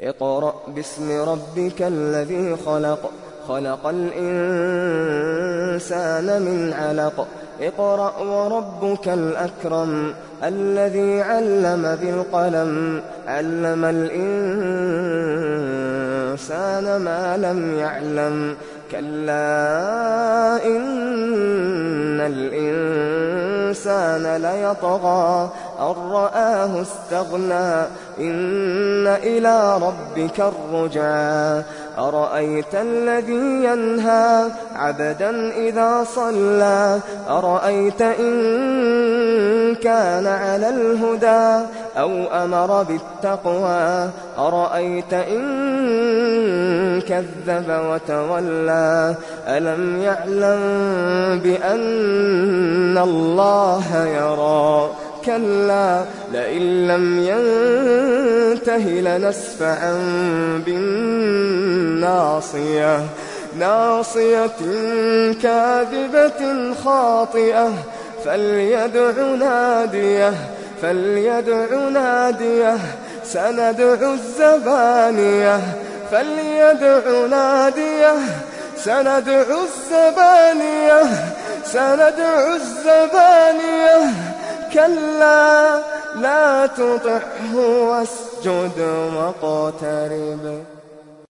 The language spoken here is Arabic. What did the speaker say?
اقرأ باسم ربك الذي خلق خلق الإنسان من علق اقرأ وربك الأكرم الذي علم بالقلم علم الإنسان ما لم يعلم كلا إن الإنسان ليطغى أن رآه استغنى إن إلى ربك الرجعى أرأيت الذي ينهى عبدا إذا صلى أرأيت إن كان على الهدى أو أمر بالتقوى أرأيت إن كذب وتولى ألم يعلم بأن الله يرى كلا لئن لم ينته لنسفعا بالناصية ناصية كاذبة خاطئة فليدع ناديه سندع الزبانية سندع الزبانية كلا لا تطعه واسجد واقترب